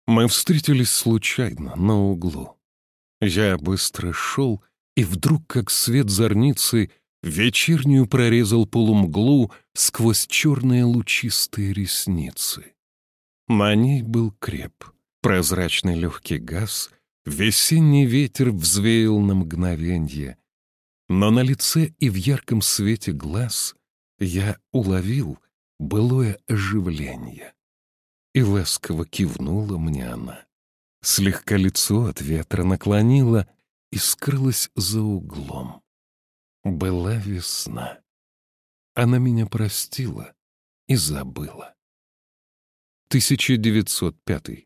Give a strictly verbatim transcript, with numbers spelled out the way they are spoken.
Мы встретились случайно на углу. Я быстро шел, и вдруг, как свет зорницы, вечернюю прорезал полумглу сквозь черные лучистые ресницы. На ней был креп, прозрачный легкий газ, весенний ветер взвеял на мгновенье. Но на лице и в ярком свете глаз я уловил былое оживление. И ласково кивнула мне она. Слегка лицо от ветра наклонила и скрылась за углом. Была весна. Она меня простила и забыла. тысяча девятьсот пятый.